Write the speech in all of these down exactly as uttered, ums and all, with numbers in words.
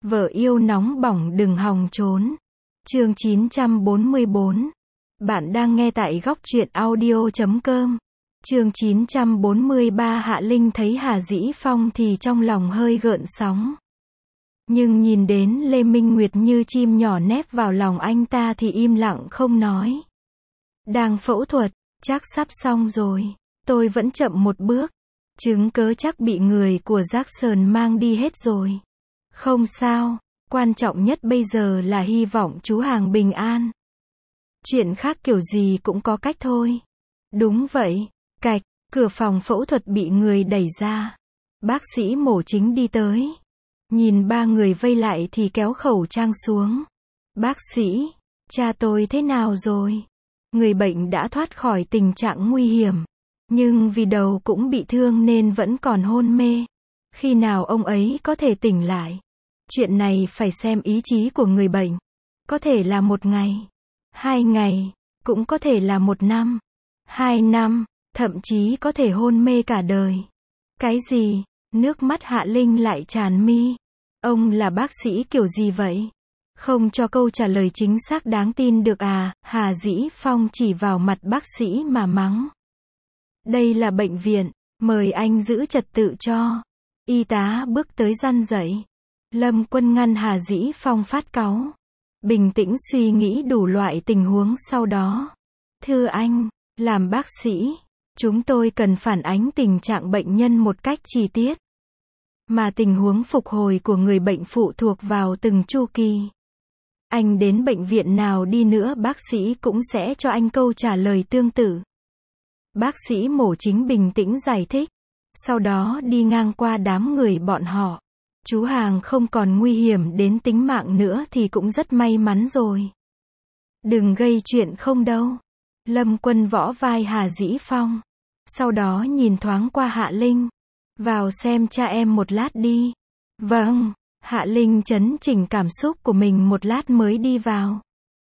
Vợ yêu nóng bỏng đừng hòng trốn. Chương chín trăm bốn mươi bốn. Bạn đang nghe tại góc truyện audio chấm com. Chương chín trăm bốn mươi ba. Hạ Linh thấy Hà Dĩ Phong thì trong lòng hơi gợn sóng. Nhưng nhìn đến Lê Minh Nguyệt như chim nhỏ nép vào lòng anh ta thì im lặng không nói. Đang phẫu thuật, chắc sắp xong rồi. Tôi vẫn chậm một bước. Chứng cớ chắc bị người của Jackson mang đi hết rồi. Không sao, quan trọng nhất bây giờ là hy vọng chú Hàng bình an. Chuyện khác kiểu gì cũng có cách thôi. Đúng vậy, cạch, cửa phòng phẫu thuật bị người đẩy ra. Bác sĩ mổ chính đi tới. Nhìn ba người vây lại thì kéo khẩu trang xuống. Bác sĩ, cha tôi thế nào rồi? Người bệnh đã thoát khỏi tình trạng nguy hiểm. Nhưng vì đầu cũng bị thương nên vẫn còn hôn mê. Khi nào ông ấy có thể tỉnh lại? Chuyện này phải xem ý chí của người bệnh. Có thể là một ngày, hai ngày, cũng có thể là một năm, hai năm, thậm chí có thể hôn mê cả đời. Cái gì? Nước mắt Hạ Linh lại tràn mi. Ông là bác sĩ kiểu gì vậy? Không cho câu trả lời chính xác đáng tin được à? Hà Dĩ Phong chỉ vào mặt bác sĩ mà mắng. Đây là bệnh viện, mời anh giữ trật tự cho. Y tá bước tới răn dậy. Lâm Quân ngăn Hà Dĩ Phong phát cáu. Bình tĩnh suy nghĩ đủ loại tình huống sau đó. Thưa anh, làm bác sĩ, chúng tôi cần phản ánh tình trạng bệnh nhân một cách chi tiết. Mà tình huống phục hồi của người bệnh phụ thuộc vào từng chu kỳ. Anh đến bệnh viện nào đi nữa bác sĩ cũng sẽ cho anh câu trả lời tương tự. Bác sĩ mổ chính bình tĩnh giải thích. Sau đó đi ngang qua đám người bọn họ. Chú Hàng không còn nguy hiểm đến tính mạng nữa thì cũng rất may mắn rồi. Đừng gây chuyện không đâu. Lâm Quân võ vai Hà Dĩ Phong. Sau đó nhìn thoáng qua Hạ Linh. Vào xem cha em một lát đi. Vâng. Hạ Linh trấn chỉnh cảm xúc của mình một lát mới đi vào.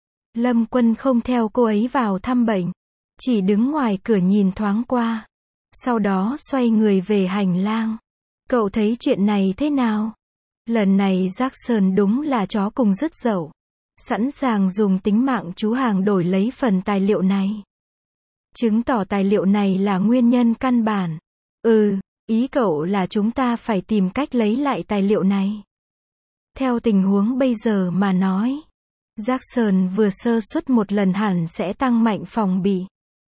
Lâm Quân không theo cô ấy vào thăm bệnh. Chỉ đứng ngoài cửa nhìn thoáng qua. Sau đó xoay người về hành lang. Cậu thấy chuyện này thế nào? Lần này Jackson đúng là chó cùng rứt dậu. Sẵn sàng dùng tính mạng chú Hàng đổi lấy phần tài liệu này. Chứng tỏ tài liệu này là nguyên nhân căn bản. Ừ, ý cậu là chúng ta phải tìm cách lấy lại tài liệu này. Theo tình huống bây giờ mà nói, Jackson vừa sơ suất một lần hẳn sẽ tăng mạnh phòng bị.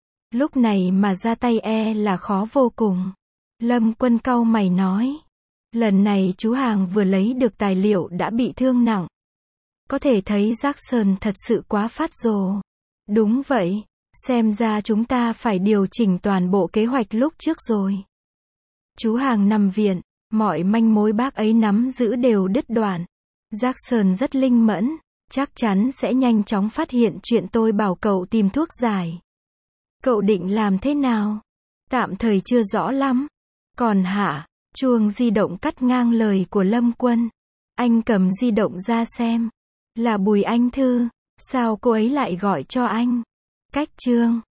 Lúc này mà ra tay e là khó vô cùng. Lâm Quân cau mày nói. Lần này chú Hàng vừa lấy được tài liệu đã bị thương nặng. Có thể thấy Jackson thật sự quá phát rồ. Đúng vậy, xem ra chúng ta phải điều chỉnh toàn bộ kế hoạch lúc trước rồi. Chú Hàng nằm viện, mọi manh mối bác ấy nắm giữ đều đứt đoạn. Jackson rất linh mẫn, chắc chắn sẽ nhanh chóng phát hiện chuyện tôi bảo cậu tìm thuốc giải. Cậu định làm thế nào? Tạm thời chưa rõ lắm. Còn hả? Chuông di động cắt ngang lời của Lâm Quân. Anh cầm di động ra xem. Là Bùi Anh Thư. Sao cô ấy lại gọi cho anh? Cách chương.